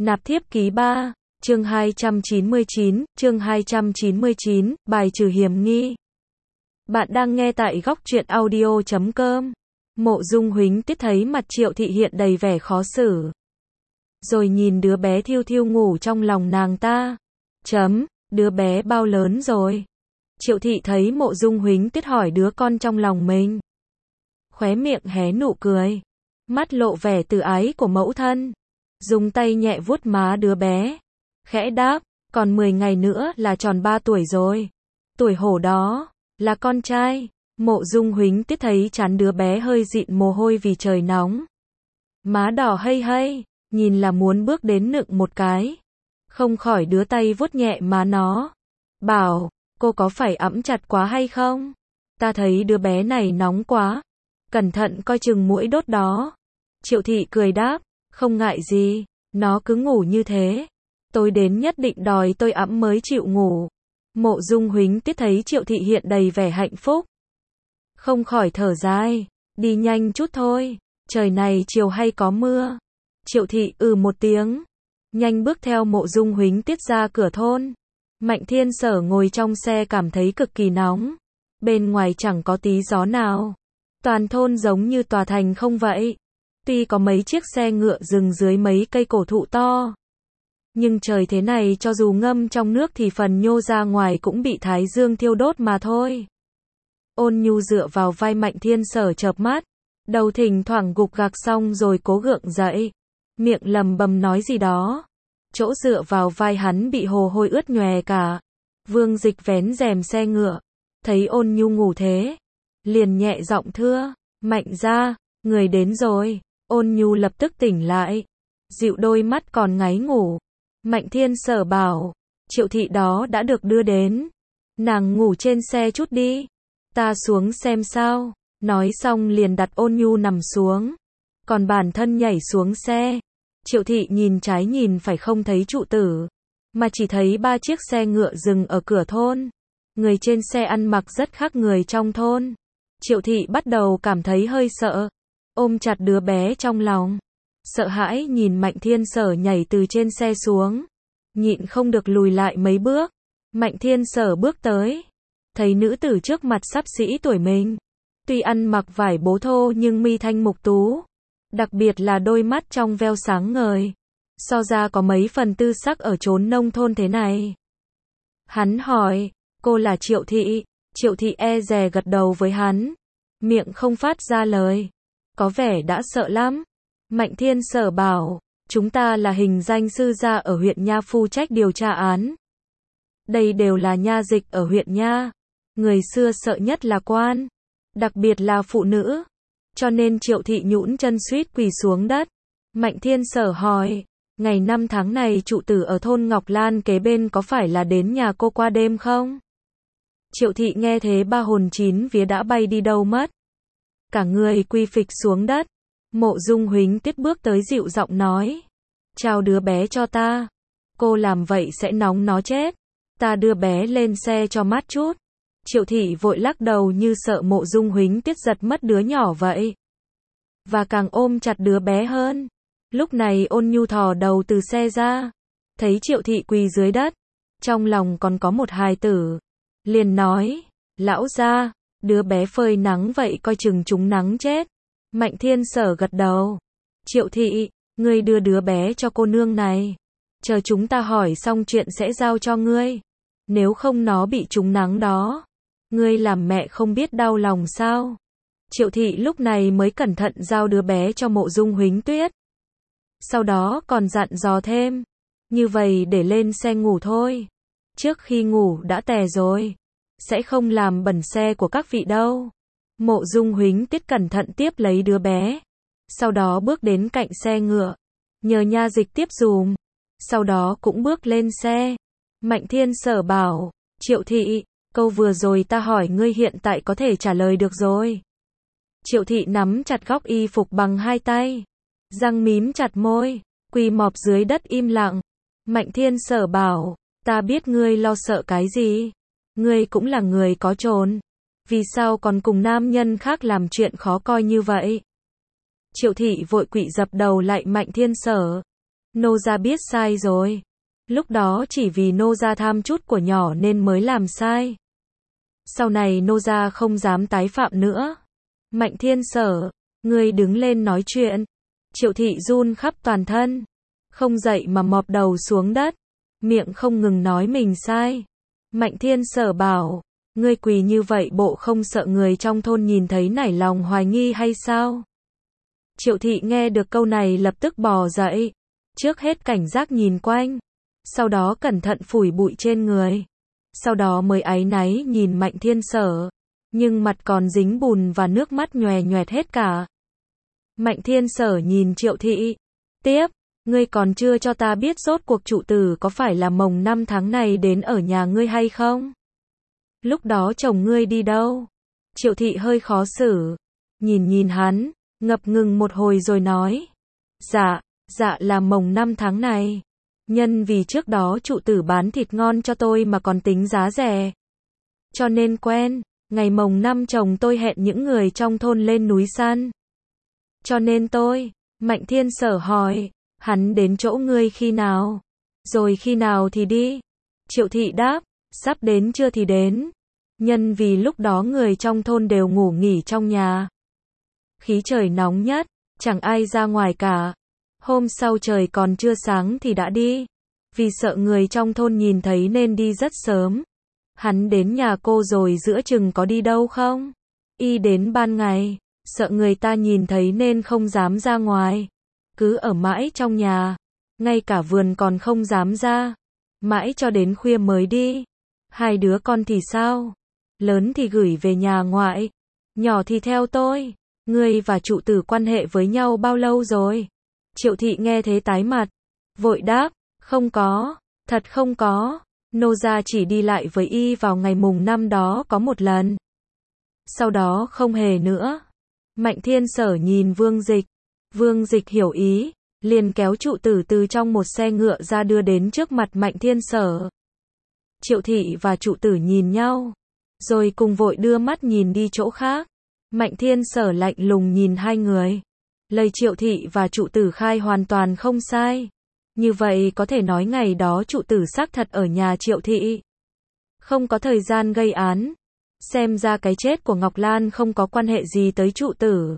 Nạp thiếp ký 3, chương 299, bài trừ hiểm nghi. Bạn đang nghe tại góc truyện audio.com. Mộ Dung Huỳnh Tiết thấy mặt Triệu Thị hiện đầy vẻ khó xử. Rồi nhìn đứa bé thiêu thiêu ngủ trong lòng nàng ta. Đứa bé bao lớn rồi? Triệu Thị thấy Mộ Dung Huỳnh Tiết hỏi đứa con trong lòng mình. Khóe miệng hé nụ cười. Mắt lộ vẻ từ ái của mẫu thân. Dùng tay nhẹ vuốt má đứa bé. Khẽ đáp, còn 10 ngày nữa là tròn 3 tuổi rồi. Tuổi hổ đó, là con trai. Mộ Dung Huỳnh Tiết thấy trán đứa bé hơi dịn mồ hôi vì trời nóng. Má đỏ hây hây, nhìn là muốn bước đến nựng một cái. Không khỏi đưa tay vuốt nhẹ má nó. Bảo, cô có phải ẵm chặt quá hay không? Ta thấy đứa bé này nóng quá. Cẩn thận coi chừng muỗi đốt đó. Triệu Thị cười đáp, không ngại gì, nó cứ ngủ như thế. Tôi đến nhất định đòi tôi ẵm mới chịu ngủ. Mộ Dung Huỳnh Tiết thấy Triệu Thị hiện đầy vẻ hạnh phúc. Không khỏi thở dài, đi nhanh chút thôi, trời này chiều hay có mưa. Triệu Thị một tiếng, nhanh bước theo Mộ Dung Huỳnh Tiết ra cửa thôn. Mạnh Thiên Sở ngồi trong xe cảm thấy cực kỳ nóng. Bên ngoài chẳng có tí gió nào. Toàn thôn giống như tòa thành không vậy. Tuy có mấy chiếc xe ngựa dừng dưới mấy cây cổ thụ to. Nhưng trời thế này cho dù ngâm trong nước thì phần nhô ra ngoài cũng bị thái dương thiêu đốt mà thôi. Ôn Nhu dựa vào vai Mạnh Thiên Sở chợp mắt. Đầu thỉnh thoảng gục gặc xong rồi cố gượng dậy. Miệng lầm bầm nói gì đó. Chỗ dựa vào vai hắn bị hồ hôi ướt nhòe cả. Vương Dịch vén rèm xe ngựa. Thấy Ôn Nhu ngủ thế. Liền nhẹ giọng thưa. Mạnh ra, người đến rồi. Ôn Nhu lập tức tỉnh lại. Dịu đôi mắt còn ngáy ngủ. Mạnh Thiên Sở bảo. Triệu Thị đó đã được đưa đến. Nàng ngủ trên xe chút đi. Ta xuống xem sao. Nói xong liền đặt Ôn Nhu nằm xuống. Còn bản thân nhảy xuống xe. Triệu Thị nhìn trái nhìn phải không thấy trụ tử. Mà chỉ thấy 3 chiếc xe ngựa dừng ở cửa thôn. Người trên xe ăn mặc rất khác người trong thôn. Triệu Thị bắt đầu cảm thấy hơi sợ. Ôm chặt đứa bé trong lòng. Sợ hãi nhìn Mạnh Thiên Sở nhảy từ trên xe xuống. Nhịn không được lùi lại mấy bước. Mạnh Thiên Sở bước tới. Thấy nữ tử trước mặt xắp xỉ tuổi mình. Tuy ăn mặc vải bố thô nhưng mi thanh mục tú. Đặc biệt là đôi mắt trong veo sáng ngời. So ra có mấy phần tư sắc ở chốn nông thôn thế này. Hắn hỏi, cô là Triệu Thị. Triệu Thị e dè gật đầu với hắn. Miệng không phát ra lời. Có vẻ đã sợ lắm. Mạnh Thiên Sở bảo, chúng ta là hình danh sư gia ở huyện Nha phụ trách điều tra án. Đây đều là nha dịch ở huyện Nha. Người xưa sợ nhất là quan. Đặc biệt là phụ nữ. Cho nên Triệu Thị nhũn chân suýt quỳ xuống đất. Mạnh Thiên Sở hỏi, ngày 5 tháng này trụ tử ở thôn Ngọc Lan kế bên có phải là đến nhà cô qua đêm không? Triệu Thị nghe thế ba hồn 9 vía đã bay đi đâu mất. Cả người quy phịch xuống đất. Mộ Dung Huỳnh Tiết bước tới dịu giọng nói. Trao đứa bé cho ta. Cô làm vậy sẽ nóng nó chết. Ta đưa bé lên xe cho mát chút. Triệu Thị vội lắc đầu như sợ Mộ Dung Huỳnh Tiết giật mất đứa nhỏ vậy. Và càng ôm chặt đứa bé hơn. Lúc này Ôn Nhu thò đầu từ xe ra. Thấy Triệu Thị quỳ dưới đất. Trong lòng còn có một hài tử. Liền nói, lão gia, đứa bé phơi nắng vậy coi chừng chúng nắng chết. Mạnh Thiên Sở gật đầu. Triệu Thị, ngươi đưa đứa bé cho cô nương này. Chờ chúng ta hỏi xong chuyện sẽ giao cho ngươi. Nếu không nó bị trúng nắng đó. Ngươi làm mẹ không biết đau lòng sao? Triệu Thị lúc này mới cẩn thận giao đứa bé cho Mộ Dung Huỳnh Tiết. Sau đó còn dặn dò thêm. Như vậy để lên xe ngủ thôi. Trước khi ngủ đã tè rồi. Sẽ không làm bẩn xe của các vị đâu. Mộ Dung Huỳnh Tiết cẩn thận tiếp lấy đứa bé. Sau đó bước đến cạnh xe ngựa. Nhờ nha dịch tiếp dùm. Sau đó cũng bước lên xe. Mạnh Thiên Sở bảo, Triệu Thị, câu vừa rồi ta hỏi ngươi hiện tại có thể trả lời được rồi. Triệu Thị nắm chặt góc y phục bằng 2 tay. Răng mím chặt môi. Quỳ mọp dưới đất im lặng. Mạnh Thiên Sở bảo, ta biết ngươi lo sợ cái gì. Ngươi cũng là người có chồn. Vì sao còn cùng nam nhân khác làm chuyện khó coi như vậy? Triệu Thị vội quỵ dập đầu lại Mạnh Thiên Sở. Nô gia biết sai rồi. Lúc đó chỉ vì nô gia tham chút của nhỏ nên mới làm sai. Sau này nô gia không dám tái phạm nữa. Mạnh Thiên Sở, ngươi đứng lên nói chuyện. Triệu thị run khắp toàn thân. Không dậy mà mọp đầu xuống đất. Miệng không ngừng nói mình sai. Mạnh Thiên Sở bảo, ngươi quỳ như vậy bộ không sợ người trong thôn nhìn thấy nảy lòng hoài nghi hay sao? Triệu thị nghe được câu này lập tức bò dậy. Trước hết cảnh giác nhìn quanh. Sau đó cẩn thận phủi bụi trên người. Sau đó mới áy náy nhìn Mạnh Thiên Sở. Nhưng mặt còn dính bùn và nước mắt nhòe nhoẹt hết cả. Mạnh Thiên Sở nhìn Triệu thị. Tiếp, ngươi còn chưa cho ta biết rốt cuộc trụ tử có phải là mồng 5 tháng này đến ở nhà ngươi hay không? Lúc đó chồng ngươi đi đâu? Triệu thị hơi khó xử. Nhìn hắn, ngập ngừng một hồi rồi nói. Dạ là mồng 5 tháng này. Nhân vì trước đó trụ tử bán thịt ngon cho tôi mà còn tính giá rẻ. Cho nên quen, ngày mồng 5 chồng tôi hẹn những người trong thôn lên núi săn. Cho nên Mạnh Thiên Sở hỏi, hắn đến chỗ ngươi khi nào? Rồi khi nào thì đi? Triệu thị đáp, sắp đến chưa thì đến. Nhân vì lúc đó người trong thôn đều ngủ nghỉ trong nhà. Khí trời nóng nhất, chẳng ai ra ngoài cả. Hôm sau trời còn chưa sáng thì đã đi. Vì sợ người trong thôn nhìn thấy nên đi rất sớm. Hắn đến nhà cô rồi giữa chừng có đi đâu không? Y đến ban ngày, sợ người ta nhìn thấy nên không dám ra ngoài. Cứ ở mãi trong nhà, ngay cả vườn còn không dám ra. Mãi cho đến khuya mới đi. Hai đứa con thì sao? Lớn thì gửi về nhà ngoại, nhỏ thì theo tôi. Ngươi và trụ tử quan hệ với nhau bao lâu rồi? Triệu thị nghe thế tái mặt, vội đáp, không có, thật không có. Nô gia chỉ đi lại với y vào ngày mùng 5 đó có một lần. Sau đó không hề nữa. Mạnh Thiên Sở nhìn Vương Dịch. Vương Dịch hiểu ý, liền kéo trụ tử từ trong một xe ngựa ra đưa đến trước mặt Mạnh Thiên Sở. Triệu thị và trụ tử nhìn nhau, rồi cùng vội đưa mắt nhìn đi chỗ khác. Mạnh Thiên Sở lạnh lùng nhìn hai người. Lời Triệu thị và trụ tử khai hoàn toàn không sai. Như vậy có thể nói ngày đó trụ tử xác thật ở nhà Triệu thị. Không có thời gian gây án. Xem ra cái chết của Ngọc Lan không có quan hệ gì tới trụ tử.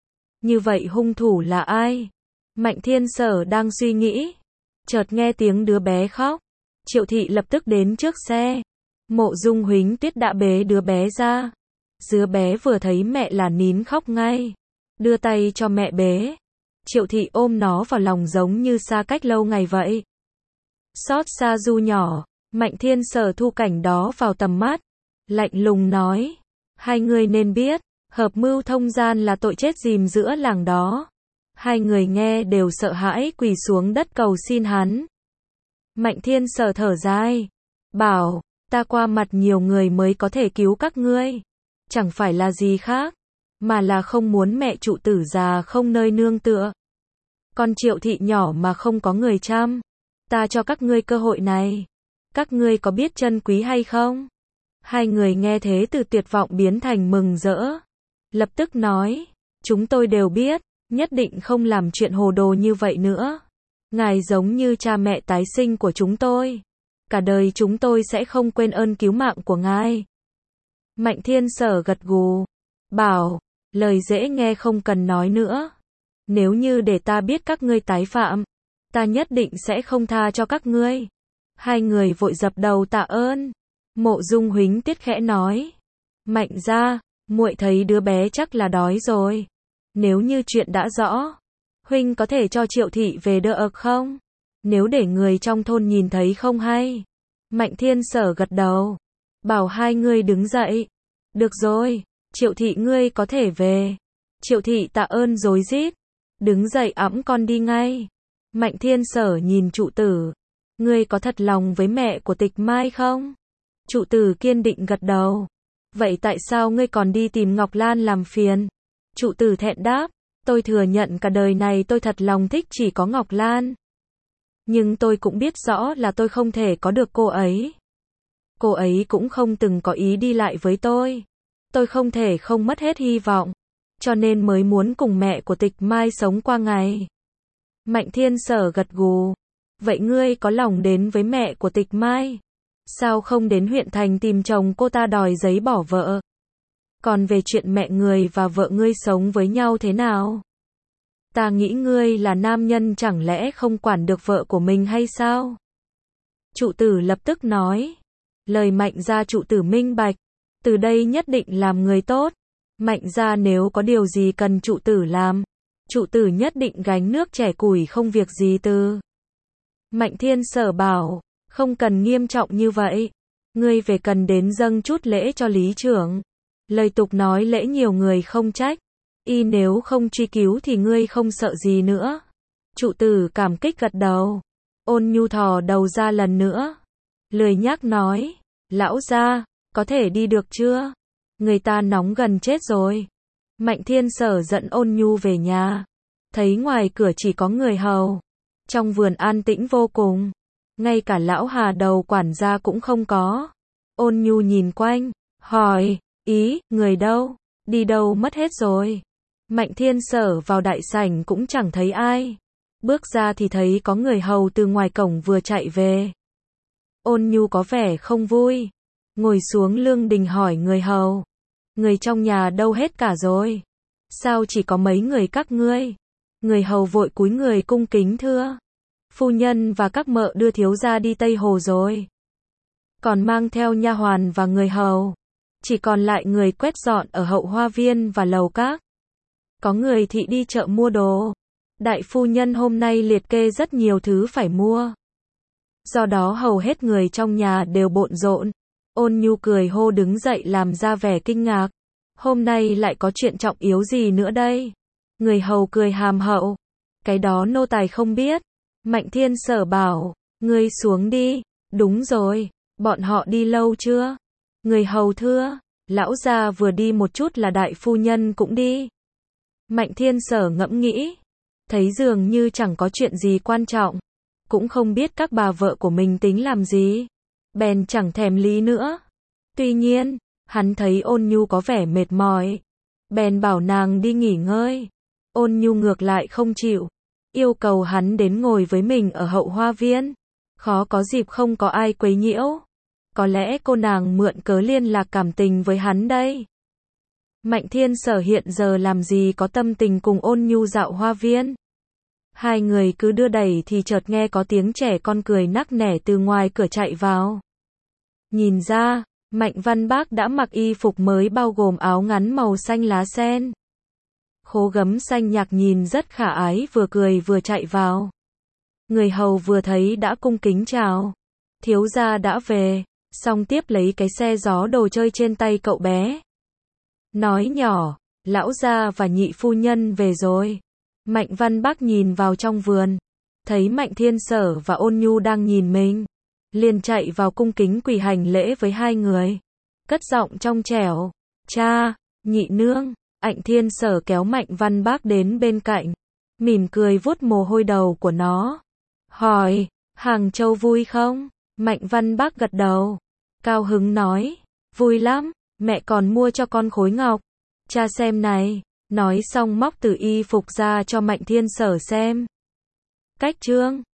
Như vậy hung thủ là ai? Mạnh Thiên Sở đang suy nghĩ. Chợt nghe tiếng đứa bé khóc. Triệu thị lập tức đến trước xe. Mộ Dung Huỳnh Tuyết đã bế đứa bé ra. Đứa bé vừa thấy mẹ là nín khóc ngay. Đưa tay cho mẹ bế. Triệu thị ôm nó vào lòng giống như xa cách lâu ngày vậy. Xót xa Du nhỏ, Mạnh Thiên Sở thu cảnh đó vào tầm mắt. Lạnh lùng nói, hai người nên biết, hợp mưu thông gian là tội chết rìm giữa làng đó. Hai người nghe đều sợ hãi quỳ xuống đất cầu xin hắn. Mạnh Thiên Sở thở dài, bảo, ta qua mặt nhiều người mới có thể cứu các ngươi. Chẳng phải là gì khác, mà là không muốn mẹ trụ tử già không nơi nương tựa. Con Triệu thị nhỏ mà không có người chăm. Ta cho các ngươi cơ hội này. Các ngươi có biết trân quý hay không? Hai người nghe thế từ tuyệt vọng biến thành mừng rỡ. Lập tức nói, chúng tôi đều biết, nhất định không làm chuyện hồ đồ như vậy nữa. Ngài giống như cha mẹ tái sinh của chúng tôi. Cả đời chúng tôi sẽ không quên ơn cứu mạng của ngài. Mạnh Thiên Sở gật gù, bảo, lời dễ nghe không cần nói nữa. Nếu như để ta biết các ngươi tái phạm, ta nhất định sẽ không tha cho các ngươi. Hai người vội dập đầu tạ ơn. Mộ Dung Huỳnh Tiết khẽ nói, Mạnh gia, muội thấy đứa bé chắc là đói rồi. Nếu như chuyện đã rõ, huynh có thể cho Triệu thị về đỡ không? Nếu để người trong thôn nhìn thấy không hay. Mạnh Thiên Sở gật đầu, bảo hai người đứng dậy. Được rồi, Triệu thị ngươi có thể về. Triệu thị tạ ơn rối rít, đứng dậy ẵm con đi ngay. Mạnh Thiên Sở nhìn trụ tử, ngươi có thật lòng với mẹ của Tịch Mai không? Trụ tử kiên định gật đầu. Vậy tại sao ngươi còn đi tìm Ngọc Lan làm phiền? Trụ tử thẹn đáp, tôi thừa nhận cả đời này tôi thật lòng thích chỉ có Ngọc Lan. Nhưng tôi cũng biết rõ là tôi không thể có được cô ấy. Cô ấy cũng không từng có ý đi lại với tôi. Tôi không thể không mất hết hy vọng. Cho nên mới muốn cùng mẹ của Tịch Mai sống qua ngày. Mạnh Thiên Sở gật gù. Vậy ngươi có lòng đến với mẹ của Tịch Mai? Sao không đến huyện thành tìm chồng cô ta đòi giấy bỏ vợ? Còn về chuyện mẹ người và vợ ngươi sống với nhau thế nào? Ta nghĩ ngươi là nam nhân chẳng lẽ không quản được vợ của mình hay sao? Trụ tử lập tức nói. Lời Mạnh gia trụ tử minh bạch. Từ đây nhất định làm người tốt. Mạnh gia nếu có điều gì cần trụ tử làm, trụ tử nhất định gánh nước chẻ củi không việc gì từ. Mạnh Thiên Sở bảo, không cần nghiêm trọng như vậy. Ngươi về cần đến dâng chút lễ cho lý trưởng. Lời tục nói lễ nhiều người không trách. Y nếu không truy cứu thì ngươi không sợ gì nữa. Trụ tử cảm kích gật đầu. Ôn Nhu thò đầu ra lần nữa. Lười nhác nói, lão gia, có thể đi được chưa? Người ta nóng gần chết rồi. Mạnh Thiên Sở dẫn Ôn Nhu về nhà. Thấy ngoài cửa chỉ có người hầu. Trong vườn an tĩnh vô cùng. Ngay cả lão Hà đầu quản gia cũng không có. Ôn Nhu nhìn quanh, hỏi, người đâu? Đi đâu mất hết rồi? Mạnh Thiên Sở vào đại sảnh cũng chẳng thấy ai. Bước ra thì thấy có người hầu từ ngoài cổng vừa chạy về. Ôn Nhu có vẻ không vui. Ngồi xuống lương đình hỏi người hầu. Người trong nhà đâu hết cả rồi? Sao chỉ có mấy người các ngươi? Người hầu vội cúi người cung kính thưa. Phu nhân và các mợ đưa thiếu gia đi Tây Hồ rồi. Còn mang theo nha hoàn và người hầu. Chỉ còn lại người quét dọn ở hậu hoa viên và lầu các. Có người thị đi chợ mua đồ. Đại phu nhân hôm nay liệt kê rất nhiều thứ phải mua. Do đó hầu hết người trong nhà đều bộn rộn. Ôn Nhu cười hô đứng dậy làm ra vẻ kinh ngạc. Hôm nay lại có chuyện trọng yếu gì nữa đây? Người hầu cười hàm hậu. Cái đó nô tài không biết. Mạnh Thiên Sở bảo, ngươi xuống đi. Đúng rồi, bọn họ đi lâu chưa? Người hầu thưa, lão gia vừa đi một chút là đại phu nhân cũng đi. Mạnh Thiên Sở ngẫm nghĩ. Thấy dường như chẳng có chuyện gì quan trọng. Cũng không biết các bà vợ của mình tính làm gì. Bèn chẳng thèm lý nữa. Tuy nhiên, hắn thấy Ôn Nhu có vẻ mệt mỏi. Bèn bảo nàng đi nghỉ ngơi. Ôn Nhu ngược lại không chịu. Yêu cầu hắn đến ngồi với mình ở hậu hoa viên. Khó có dịp không có ai quấy nhiễu. Có lẽ cô nàng mượn cớ liên lạc cảm tình với hắn đây. Mạnh Thiên Sở hiện giờ làm gì có tâm tình cùng Ôn Nhu dạo hoa viên. Hai người cứ đưa đẩy thì chợt nghe có tiếng trẻ con cười nắc nẻ từ ngoài cửa chạy vào. Nhìn ra, Mạnh Văn Bác đã mặc y phục mới bao gồm áo ngắn màu xanh lá sen. Khố gấm xanh nhạc nhìn rất khả ái vừa cười vừa chạy vào. Người hầu vừa thấy đã cung kính chào. Thiếu gia đã về, xong tiếp lấy cái xe gió đồ chơi trên tay cậu bé. Nói nhỏ, lão gia và nhị phu nhân về rồi. Mạnh Văn Bác nhìn vào trong vườn. Thấy Mạnh Thiên Sở và Ôn Nhu đang nhìn mình. Liền chạy vào cung kính quỳ hành lễ với hai người. Cất giọng trong trẻo. Cha, nhị nương. Mạnh Thiên Sở kéo Mạnh Văn Bác đến bên cạnh. Mỉm cười vuốt mồ hôi đầu của nó. Hỏi, Hàng Châu vui không? Mạnh Văn Bác gật đầu. Cao hứng nói. Vui lắm, mẹ còn mua cho con khối ngọc. Cha xem này. Nói xong móc từ y phục ra cho Mạnh Thiên Sở xem. Cách chương